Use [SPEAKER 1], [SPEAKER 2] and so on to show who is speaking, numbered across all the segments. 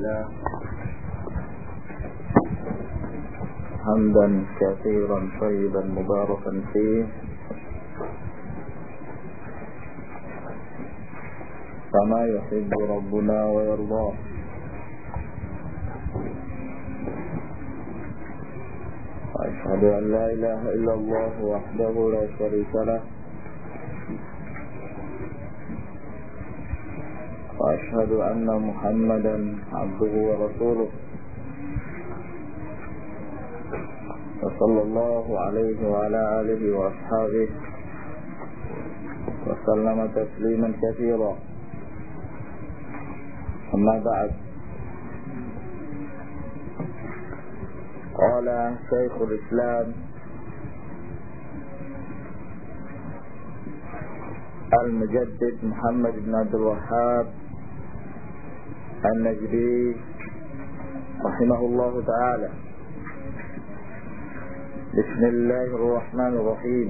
[SPEAKER 1] لله حمدا كثيرا طيبا مباركا فيه كما يحب ربنا ويرضاه. وأشهد أن لا إله إلا الله وحده لا شريك له، وأشهد أن محمدا عبده ورسوله، وصلى الله عليه وعلى آله وأصحابه وسلم تسليما كثيرا. أما بعد، قال شيخ الإسلام المجدد محمد بن عبد الوهاب النجدي رحمه الله تعالى: بسم الله الرحمن الرحيم.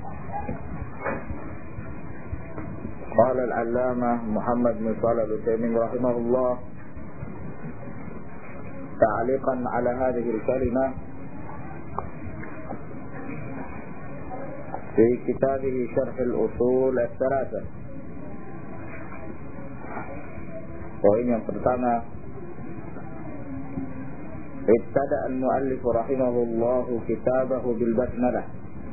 [SPEAKER 1] قال العلامة محمد بن صالح العثيمين رحمه الله تعليقا على هذه الكلمة في كتابه شرح الأصول الثلاثة. Poin yang pertama, ibtada al-muallif rahimahullahu kitabahu bil basmalah.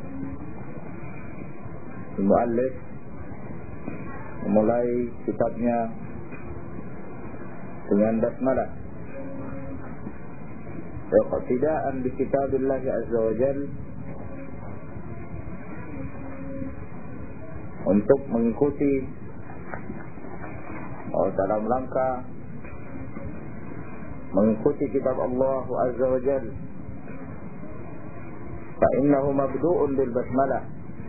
[SPEAKER 1] Al-muallif memulai kitabnya dengan basmalah. Iqtidaan bi kitabillah azza wa jalla, untuk mengikuti dalam rangka mengikuti kitab Allah azza wa jalla. Fa innahu mabdu'un bil basmalah,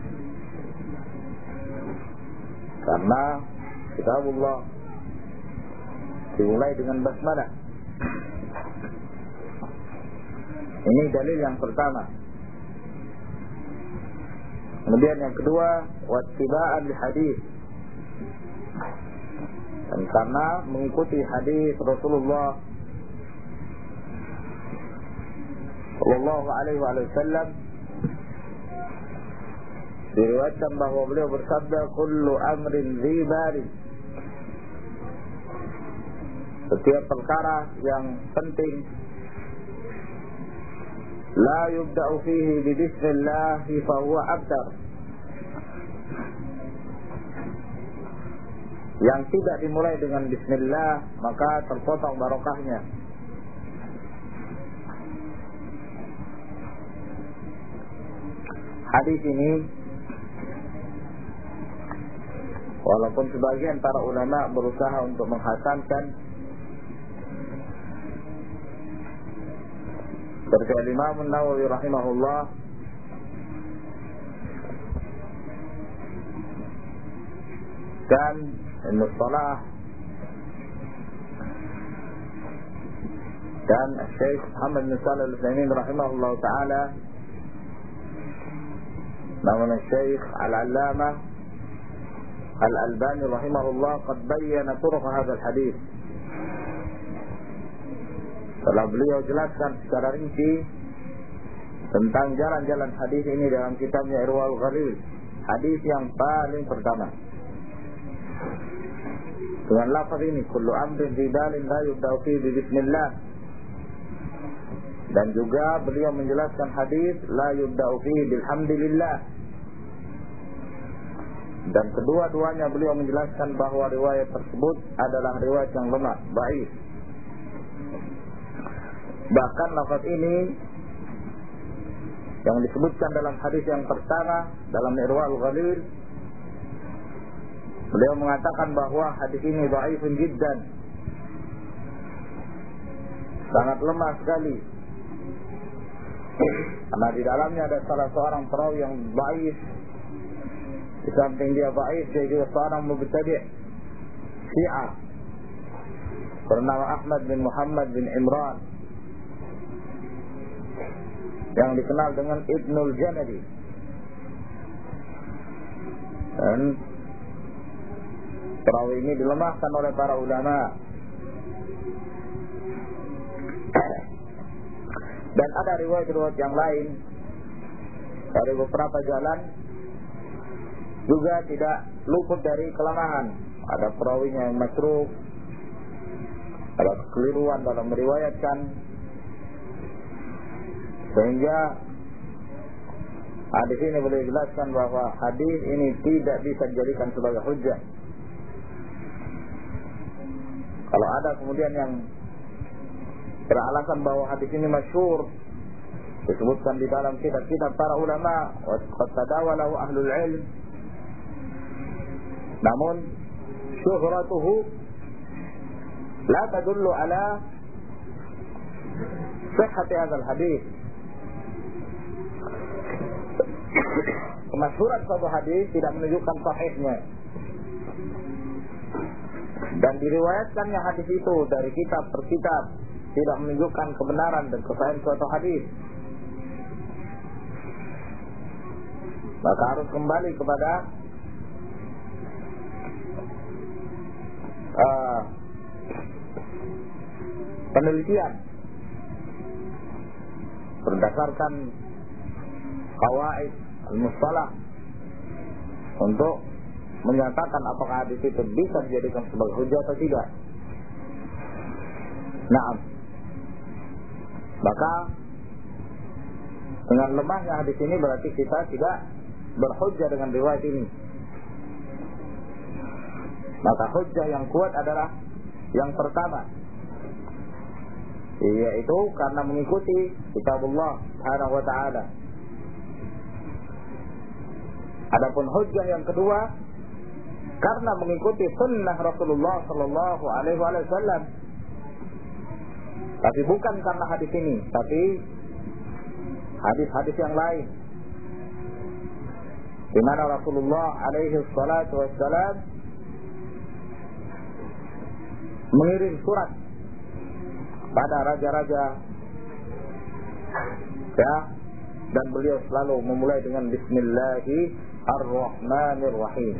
[SPEAKER 1] karena kitab Allah dimulai dengan basmalah. Ini dalil yang pertama. Kemudian yang kedua, wattiba'an li hadis, dan karena mengikuti hadis Rasulullah sallallahu alaihi wasallam, diriwayatkan bahwa beliau bersabda, kullu amrin dzi balin, setiap perkara yang penting, la yubda'u fihi bi bismillah fa huwa abtar, yang tidak dimulai dengan bismillah maka terpotong barokahnya. Hadis ini, walaupun sebagian para ulama berusaha untuk menghasankan, seperti Imam An-Nawawi rahimahullah, dan Ibnu Shalah, dan Syekh Muhammad bin Shalih Al-Utsaimin rahimahullah taala, namun Syekh Al-Allamah Al-Albani rahimahullah qad bayyana turuq hadzal hadis. Telah beliau jelaskan secara rinci tentang jalan-jalan hadis ini dalam kitabnya Irwaul Ghalil, hadis yang paling pertama, dengan lafaz ini, kullu amrin dzi balin la yubda'u fihi bi bismillah. Dan juga beliau menjelaskan hadis la yubda'u fihi bilhamdilillah. Dan kedua-duanya beliau menjelaskan bahwa riwayat tersebut adalah riwayat yang lemah, dhaif. Bahkan lafaz ini yang disebutkan dalam hadis yang pertama dalam Irwaul Ghalil, beliau mengatakan bahwa hadis ini dhaifun jiddan, sangat lemah sekali, karena di dalamnya ada salah seorang perawi yang dhaif. Di samping dia dhaif, dia juga seorang mubtadi' Syiah bernama Ahmad bin Muhammad bin Imran, yang dikenal dengan Ibnul Janadi. Dan perawi ini dilemahkan oleh para ulama Dan ada riwayat-riwayat yang lain dari beberapa jalan juga tidak luput dari kelemahan. Ada perawinya yang matruk, ada kekeliruan dalam meriwayatkan, sehingga hadis ini boleh jelaskan bahwa hadis ini tidak bisa dijadikan sebagai hujjah. Kalau ada kemudian yang beralasan bahwa hadis ini masyhur, disebutkan di dalam kitab-kitab para ulama, wa qad tadawalahu ahlul ilm, namun syuhratuhu la tadullu ala sihhati hadzal hadis. Kemasyhuran suatu hadis tidak menunjukkan sahihnya. Dan diriwayatkannya hadis itu dari kitab per kitab tidak menunjukkan kebenaran dan kesahihan suatu hadis. Maka harus kembali kepada penelitian berdasarkan qawaid al-mustalah untuk menyatakan apakah hadis itu bisa dijadikan sebagai hujjah atau tidak. Naam. Maka dengan lemahnya hadis ini berarti kita tidak berhujjah dengan riwayat ini. Maka hujjah yang kuat adalah yang pertama, yaitu karena mengikuti kitabullah subhanahu wa ta'ala. Adapun hujjah yang kedua karena mengikuti sunnah Rasulullah sallallahu alaihi wasallam. Tapi bukan karena hadis ini, tapi hadis-hadis yang lain di mana Rasulullah alaihi salatu wassalam mengirim surat pada raja-raja, ya, dan beliau selalu memulai dengan Bismillahirrahmanirrahim.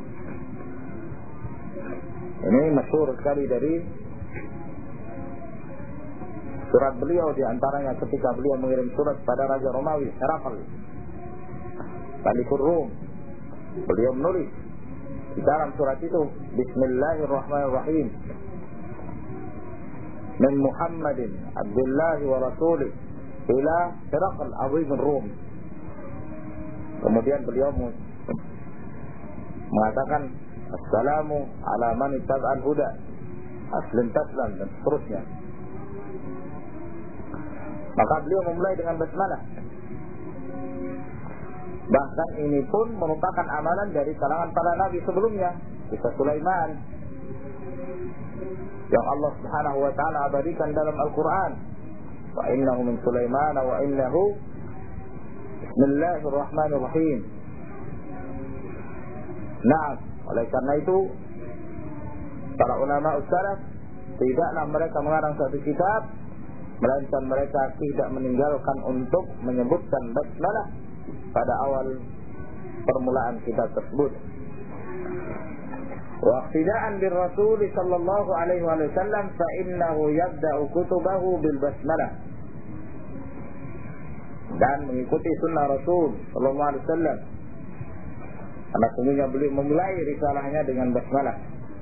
[SPEAKER 1] Ini masyhur sekali dari surat beliau, di antaranya ketika beliau mengirim surat pada Raja Romawi Herakl, Malikul Rum. Beliau menulis di dalam surat itu, Bismillahirrahmanirrahim, min Muhammadin Abdullah wa Rasulih ila Herakl Azim Rum. Kemudian beliau mengatakan, Assalamu ala man ittaba'al huda, aslim taslam, dan seterusnya. Maka beliau memulai dengan basmalah. Bahkan ini pun merupakan amalan dari kalangan para nabi sebelumnya. Kisah Sulaiman yang Allah subhanahu wa ta'ala abadikan dalam Al-Quran. Wa innahu min Sulaiman wa innahu Bismillahirrahmanirrahim. Nah, oleh karena itu para ulama salaf tidaklah mereka mengarang satu kitab melainkan mereka tidak meninggalkan untuk menyebutkan basmalah pada awal permulaan kitab tersebut. Wa iqtida'an bir Rasul sallallahu alaihi wasallam fa innahu yabda'u kutubahu bil basmalah. Dan mengikuti sunnah Rasul sallallahu alaihi wasallam, karena sungguhnya beliau memulai risalahnya dengan basmalah.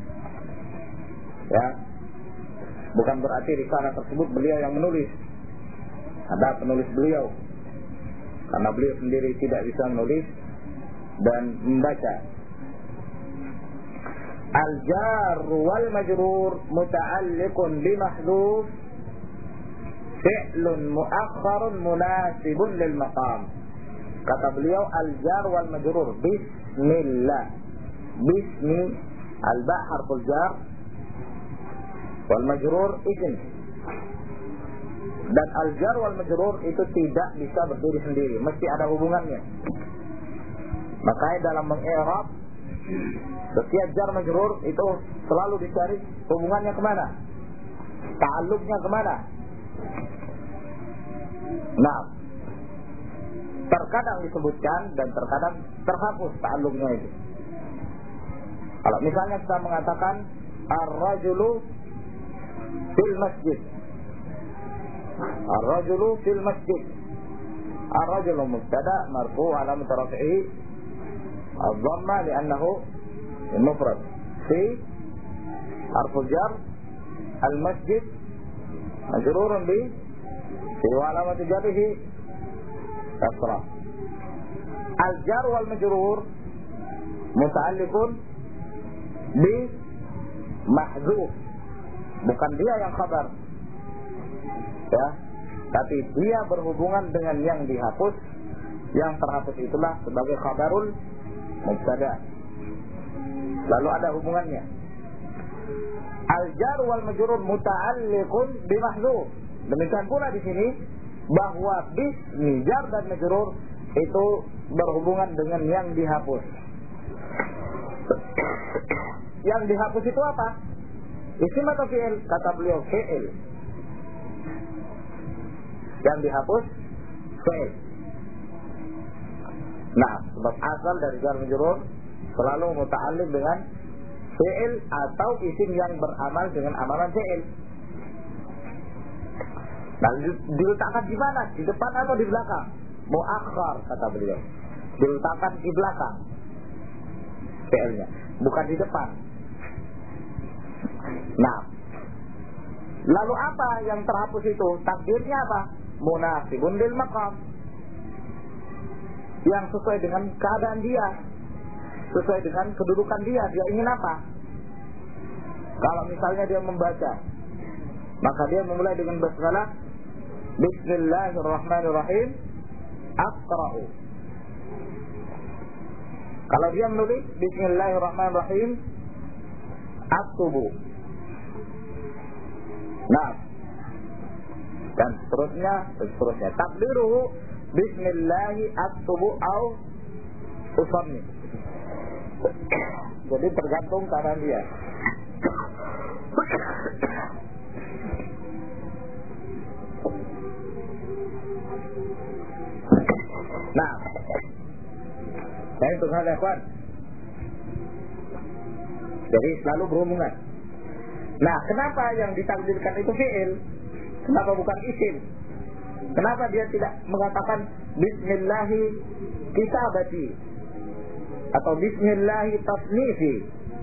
[SPEAKER 1] Ya, bukan berarti risalah tersebut beliau yang menulis, ada penulis beliau, karena beliau sendiri tidak bisa menulis dan membaca. Al-jar wal majrur muta'alliqun bi mahdhuf fi'lun mu'akhkharun munasibun lil maqam. Kata beliau, al-jar wal majrur, bismillah, bismi, al-ba' harful jar, wal majrur isim. Dan al-jar wal majrur itu tidak bisa berdiri sendiri, mesti ada hubungannya. Makanya dalam meng-i'rab setiap jar majrur itu selalu dicari hubungannya kemana, ta'alluqnya kemana. Nah, terkadang disebutkan dan terkadang terhapus ta'alluqnya itu. Kalau misalnya kita mengatakan ar-rajulu fil masjid, Ar-rajulu fil masjid. Ar-rajulu mubtada marfu' alamat raf'ihi ad-dhamma li'annahu mufrad. Fi harfu jar al-masjid majrurun bi wa alamat jarrihi kasrah. Al-jar wal majrur muta'alliqun bi mahdzuf. Bukan dia yang khabar, ya, tapi dia berhubungan dengan yang dihapus. Yang terhapus itulah sebagai khabarul mubtada, lalu ada hubungannya. Al-jar wal majrur muta'alliqun bi mahdzuf. Demikian pula di sini bahwa bismi jar dan majrur itu berhubungan dengan yang dihapus. Yang dihapus itu apa? Isim atau fi'il? Kata beliau fi'il. Yang dihapus fi'il. Nah, sebab asal dari jar majrur selalu muta'alliq dengan fi'il atau isim yang beramal dengan amalan fi'il. Nah, diletakkan di mana? Di depan atau di belakang? Mu'akhkhar, kata beliau. Diletakkan di belakang fi'ilnya, bukan di depan. Nah, lalu apa yang terhapus itu? Takdirnya apa? Munasibun lil maqam, yang sesuai dengan keadaan dia, sesuai dengan kedudukan dia. Dia ingin apa? Kalau misalnya dia membaca, maka dia memulai dengan basmalah, Bismillahirrahmanirrahim, Aqra'u. Kalau dia menulis Bismillahirrahmanirrahim, Aktubu. Nah, dan seterusnya. Takdiruhu Bismillahi aktubu au usanni. Jadi tergantung keadaan dia. Nah, saya tunggu ya kawan. Jadi selalu berhubungan. Nah, kenapa yang ditakdirkan itu fi'il? Kenapa bukan isim? Kenapa dia tidak mengatakan Bismillahi kitabati atau Bismillahi tasnifi?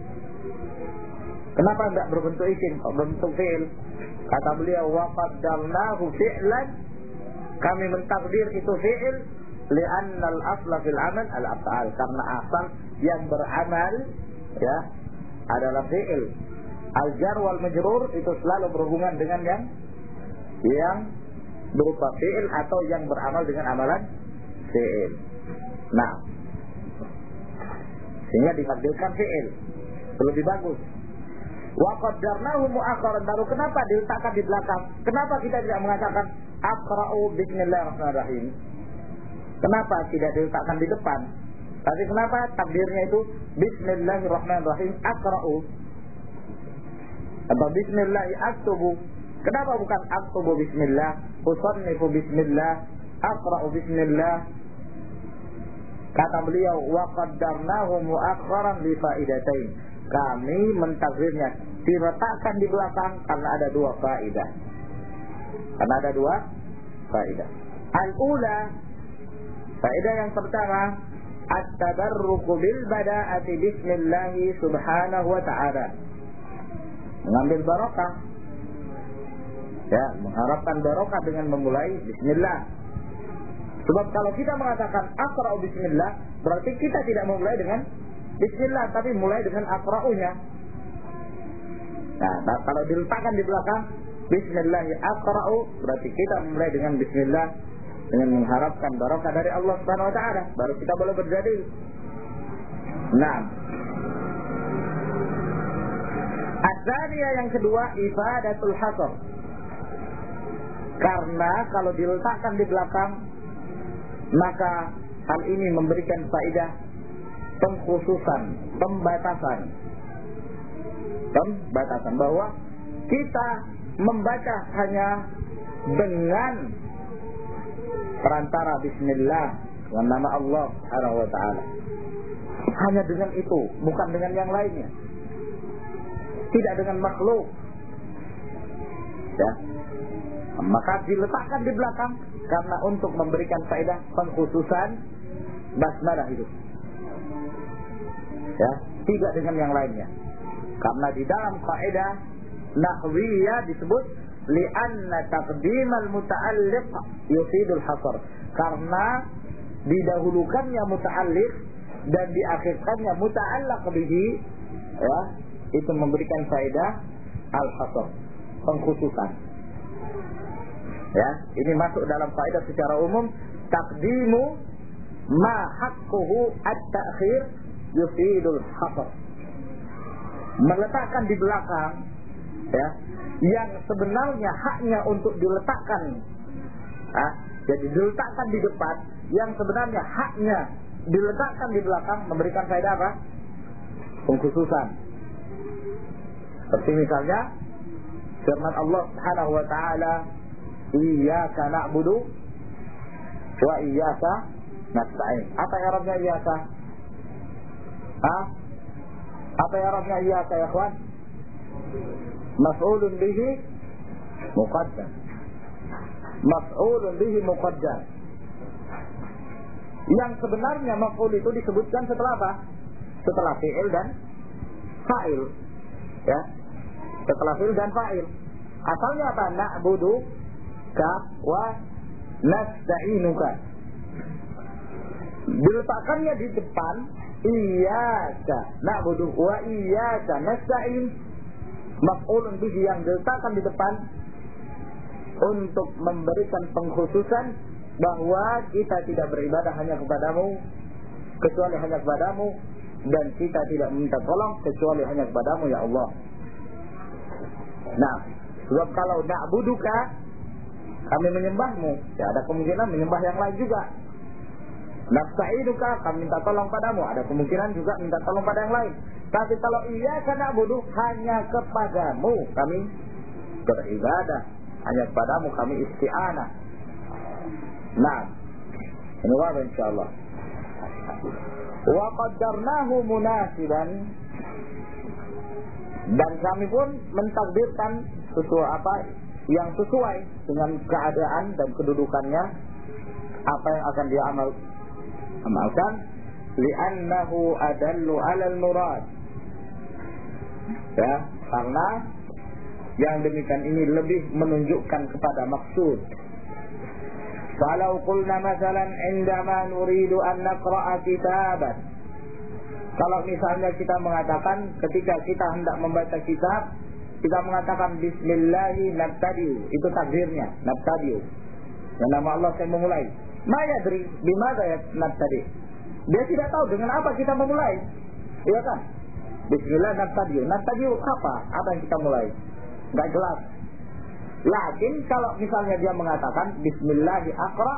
[SPEAKER 1] Kenapa tidak berbentuk isim, kok berbentuk fi'il? Kata beliau, wa qaddarnahu fi'lan, kami mentakdir itu fi'il, li'anna al-asla fil amal al-af'al, karena asal yang beramal, ya, adalah fi'il. Al-jar wal majrur itu selalu berhubungan dengan yang berupa fi'il atau yang beramal dengan amalan fi'il. Nah, sehingga ditakdirkan fi'il lebih bagus. Wa qaddarnahu mu'akhkharan, baru kenapa diletakkan di belakang? Kenapa kita tidak mengatakan Aqra'u bismillahirrahmanirrahim? Kenapa tidak diletakkan di depan? Tapi kenapa takdirnya itu Bismillahirrahmanirrahim Aqra'u atau Bismillahi aktubu? Kenapa bukan aktubu bismillah, usannifu bismillah, aqra'u bismillah? Kata beliau, wa qaddarnahu mu'akhkharan li fa'idatain, kami mentakdirnya diletakkan di belakang karena ada dua faedah. Al-ula, faedah yang pertama, at-tabarruku bil bada'ati bismillahi subhanahu wa ta'ala, mengambil barokah, ya, mengharapkan barokah dengan memulai bismillah. Sebab kalau kita mengatakan aqra'u bismillah, berarti kita tidak memulai dengan bismillah, tapi mulai dengan aqra'unya. Nah, kalau diletakkan di belakang bismillahi aqra'u, berarti kita memulai dengan bismillah, dengan mengharapkan barokah dari Allah Subhanahu wa taala, baru kita boleh berdalil. Nah, As-saniyah yang kedua, ifadatul hasr. Karena kalau diletakkan di belakang, maka hal ini memberikan faedah pengkhususan, pembatasan, bahwa kita membaca hanya dengan perantara bismillah, dengan nama Allah Subhanahu wa taala. Hanya dengan itu, bukan dengan yang lainnya. Tidak dengan makhluk. Ya. Maka diletakkan di belakang karena untuk memberikan faedah pengkhususan basmalah itu. Ya, tidak dengan yang lainnya. Karena di dalam faedah nahwiyah disebut li'anna taqdimal muta'alliq yufidul hasr. Karena didahulukannya muta'alliq dan diakhirkannya muta'allaq bihi, ya, itu memberikan faedah al-hasr, pengkhususan. Ya, ini masuk dalam faedah secara umum. Taqdimu ma haqquhu at-ta'khir yufidul hasr. Meletakkan di belakang, ya, yang sebenarnya haknya untuk diletakkan, jadi diletakkan di depan, yang sebenarnya haknya diletakkan di belakang, memberikan faedah apa? Pengkhususan. Seperti misalnya firman Allah Subhanahu wa taala, iyyaka na'budu wa iyyaka nasta'in. Apa i'rabnya iyyaka? Apa i'rabnya iyyaka ya ikhwan? Maf'ulun bihi muqaddam. Maf'ulun bihi muqaddam. Yang sebenarnya maf'ul itu disebutkan setelah apa? Setelah fi'il dan fa'il. Ya. Setelah fi'il dan fa'il. Asalnya apa? Na'budu ka wa nasta'inuka. Diletakkannya di depan iyyaka na'budu wa iyyaka nasta'in. Maf'ulun bihi yang diletakkan di depan untuk memberikan pengkhususan bahwa kita tidak beribadah hanya kepadamu kecuali hanya kepadamu, dan kita tidak meminta tolong kecuali hanya kepadamu ya Allah. Nah, sebab kalau na'buduka, kami menyembahmu, ya ada kemungkinan menyembah yang lain juga. Nasta'inuka, kami minta tolong padamu, ada kemungkinan juga minta tolong pada yang lain. Tapi kalau iyyaka na'budu, hanya kepadamu kami beribadah, hanya kepadamu kami isti'anah. Nah, ini wadah insyaallah. Wa qaddarnahu munasiban, dan kami pun mentakdirkan sesuai apa yang sesuai dengan keadaan dan kedudukannya, apa yang akan dia amalkan, li'annahu adallu 'alal murad. Ya, karena yang demikian ini lebih menunjukkan kepada maksud. Kalau qulna masalan indama nuridu an naqra'a kitaban, kalau misalnya kita mengatakan ketika kita hendak membaca kitab, kita mengatakan bismillahi nabtadi'u, itu takdirnya, nabtadi'u, yang nama Allah saya memulai. Ma yadri bimada ya nabtadi', dia tidak tahu dengan apa kita memulai, iya kan? Bismillah nabtadi'u, nabtadi'u apa yang kita mulai, nggak jelas. Lakin kalau misalnya dia mengatakan bismillahi aqra,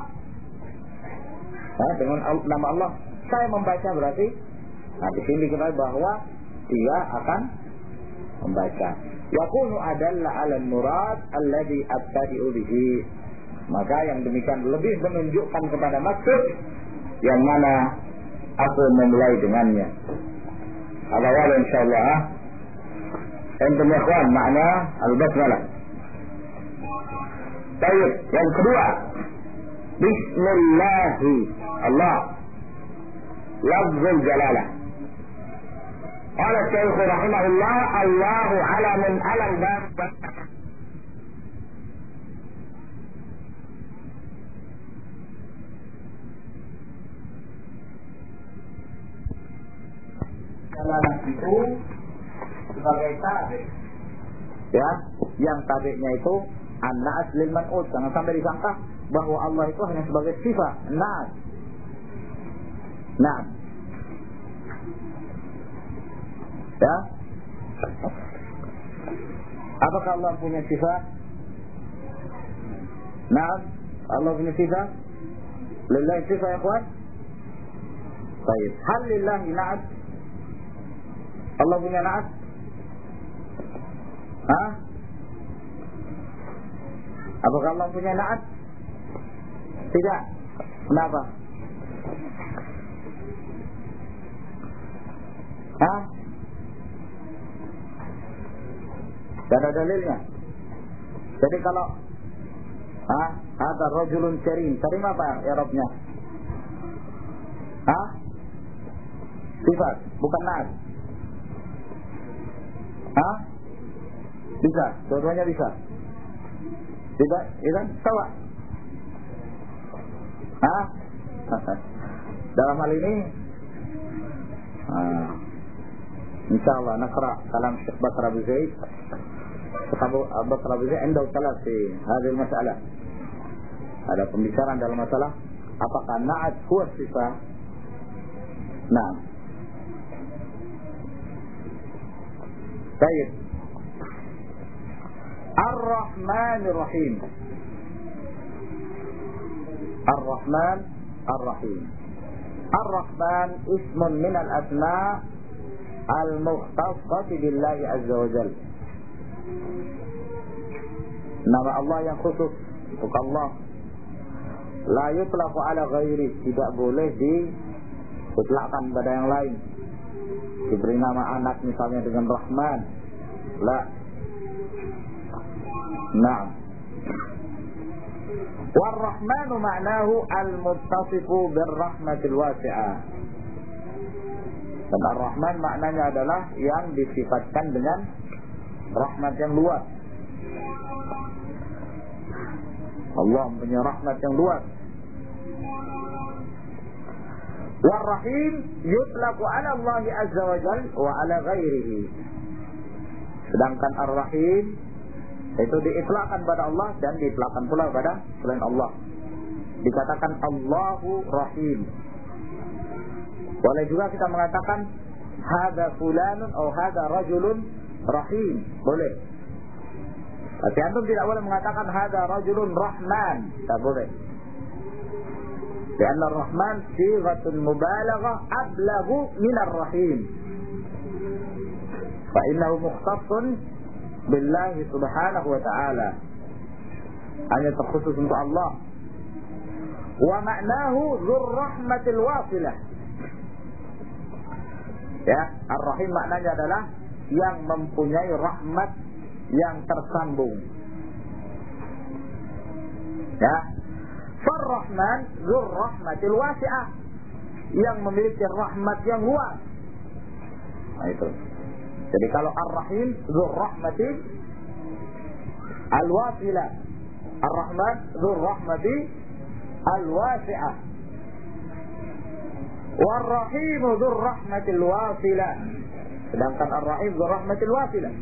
[SPEAKER 1] dengan nama Allah saya membaca, berarti nah di sini diketahui bahwa dia akan membaca. Yakunu adalla 'ala al-murad alladhi abtadi'u bihi. Maka yang demikian lebih menunjukkan kepada maksud yang mana aku memulai dengannya. Awal insyaallah. Antum ya ikhwan, makna al-basmalah. Baik, yang kedua, bismillahi Allah, lafzul jalalah. Qala Syekh rahimahullah, Allahu alamun alal bab. Jalalah itu sebagai tabi, ya, yang tabi'nya itu an-na'at lil man'ut. Jangan sampai disangka bahwa Allah itu hanya sebagai sifat na'at. Nah, ya, apakah Allah punya sifat? Nah, Allah punya sifat. Lillahi sifat ya ikhwan. Baik, hal lillahi na'at? Allah punya na'at? Apakah Allah punya na'at? Tidak. Kenapa? Tidak ada dalilnya. Jadi kalau Ada rajulun karim. Karim apa i'rabnya? Sifat, bukan naat. Bisa, dua-duanya bisa. Tidak, idan sawa. Dalam hal ini insyaallah naqra kalam Syekh Bakr Abu Zaid. Bakr Abu Zaid عنده ثلاث في هذه المسألة. Ada pembicaraan dalam masalah apakah na'at huwa sifat. Nah. Baik. Ar-Rahmanir Rahim. Ar-Rahman Ar-Rahim. Ar-Rahman ismun min al-asma' al-mukhtassati billahi azza wa jalla. Nama Allah yang khusus untuk Allah. La yutlaqu ala ghairi, tidak boleh diutlaqkan pada yang lain. Diberi nama anak misalnya dengan Rahman. La. Naam. War-Rahmanu ma'nahu al-muttasifu bir-rahmatil wasi'ah. Dan Ar-Rahman maknanya adalah yang disifatkan dengan rahmat yang luas. Allah punya rahmat yang luas. War-Rahim yutlaqu 'ala Allah azza wa jalla wa 'ala ghairihi. Sedangkan Ar-Rahim itu diitlaqkan pada Allah dan diitlaqkan pula pada selain Allah. Dikatakan Allahu Rahim. Boleh juga kita mengatakan hadza fulanun atau hadza rajulun rahim. Boleh. Tapi antum tidak boleh mengatakan hadza rajulun rahman. Tak boleh. Karena Rahman sighatun mubalaghah ablaghu min ar-Rahim. Fa innahu mukhtassun billahi subhanahu wa ta'ala. Hanya terkhusus untuk Allah. Wa ma'nahu dzur rahmatil wasilah. Ya, Ar-Rahim maknanya adalah yang mempunyai rahmat yang tersambung. Ya. Far-Rahman dzur rahmatil wasi'ah, yang memiliki rahmat yang luas. Nah itu. Jadi kalau Ar-Rahim dzur rahmati al-wasilah, Ar-Rahman dzur rahmati al-wasi'ah. War-Rahim dzur rahmatil wasilah. Sedangkan Ar-Rahim dzur rahmatil wasilah.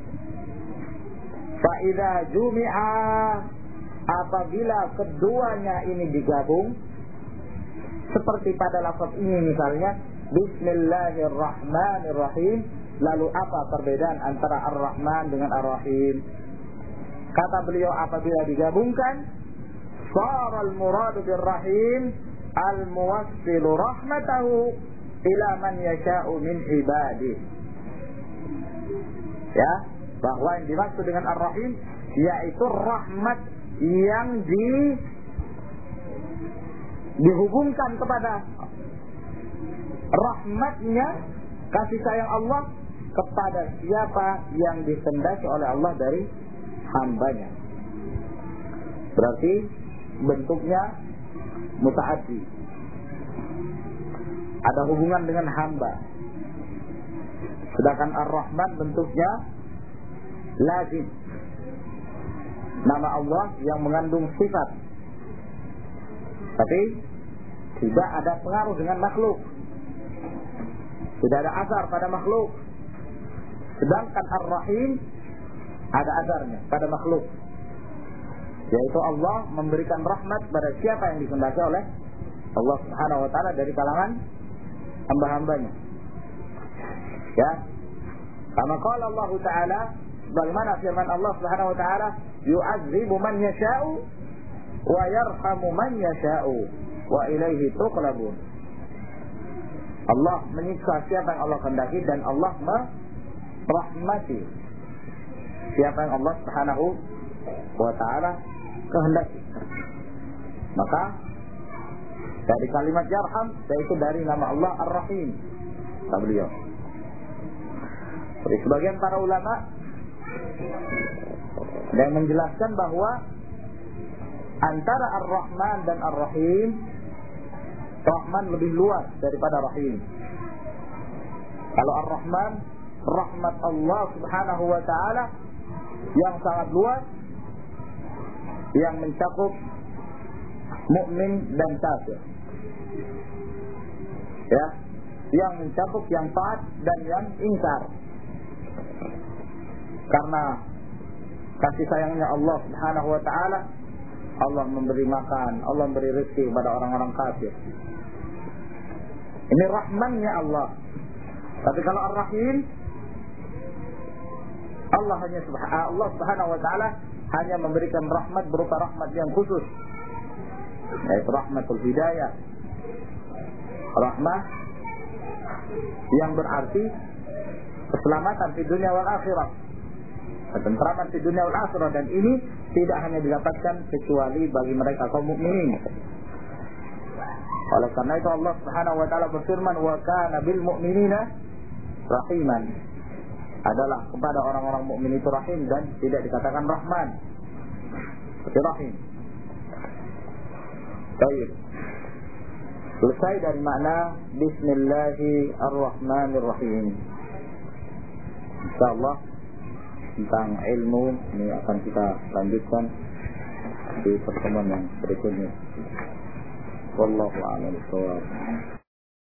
[SPEAKER 1] Fa idza jumi'a, apabila keduanya ini digabung, seperti pada lafaz ini misalnya Bismillahirrahmanirrahim, lalu apa perbedaan antara Ar-Rahman dengan Ar-Rahim? Kata beliau, apabila digabungkan, sara al-muradu bir-Rahim al-muwassilu rahmatahu ila man yasha'u min ibadihi. Ya, bahwa yang dimaksud dengan Ar-Rahim yaitu rahmat yang dihubungkan kepada rahmatnya, kasih sayang Allah kepada siapa yang dikehendaki oleh Allah dari hambanya. Berarti bentuknya mutaaddi, ada hubungan dengan hamba. Sedangkan Ar-Rahman bentuknya lazim, nama Allah yang mengandung sifat, tapi tidak ada pengaruh dengan makhluk, tidak ada asar pada makhluk. Sedangkan Ar-Rahim ada asarnya pada makhluk, yaitu Allah memberikan rahmat pada siapa yang dikehendaki oleh Allah Subhanahu wa ta'ala dari kalangan hamba-hambanya. Ya, kama qala Allah Ta'ala, bagaimana firman Allah Subhanahu wa ta'ala, yu'adzibu man yasha'u wa yarhamu man yasha'u wa ilaihi tuqlabun. Allah menyiksa siapa yang Allah kehendaki dan Allah merahmati siapa yang Allah Subhanahu wa ta'ala kehendaki. Maka dari kalimat yarham, yaitu dari nama Allah Ar-Rahim, kata beliau. Jadi sebagian para ulama ada yang menjelaskan bahwa antara Ar-Rahman dan Ar-Rahim, Rahman lebih luas daripada Rahim. Kalau Ar-Rahman, rahmat Allah subhanahu wa ta'ala yang sangat luas, yang mencakup mukmin dan kafir, ya, yang mencakup yang taat dan yang ingkar. Karena kasih sayangnya Allah subhanahu wa ta'ala, Allah memberi makan, Allah memberi rezeki kepada orang-orang kafir. Ini rahmannya Allah. Tapi kalau Ar-Rahim, Allah subhanahu wa ta'ala hanya memberikan rahmat berupa rahmat yang khusus, yaitu rahmatul hidayah, rahmah yang berarti keselamatan di dunia wal akhirah, ketentraman di dunia wal akhirah, dan ini tidak hanya didapatkan kecuali bagi mereka kaum mukminin. Oleh karena itu Allah Subhanahu wa taala berfirman, wa kana bil mu'minina rahiman, adalah kepada orang-orang mukmin itu rahim dan tidak dikatakan rahman, tapi rahim. Baik. Selesai dari makna Bismillahirrahmanirrahim. InsyaAllah tentang ilmu ini akan kita lanjutkan di pertemuan yang berikutnya. Wallahu a'lam bishawab.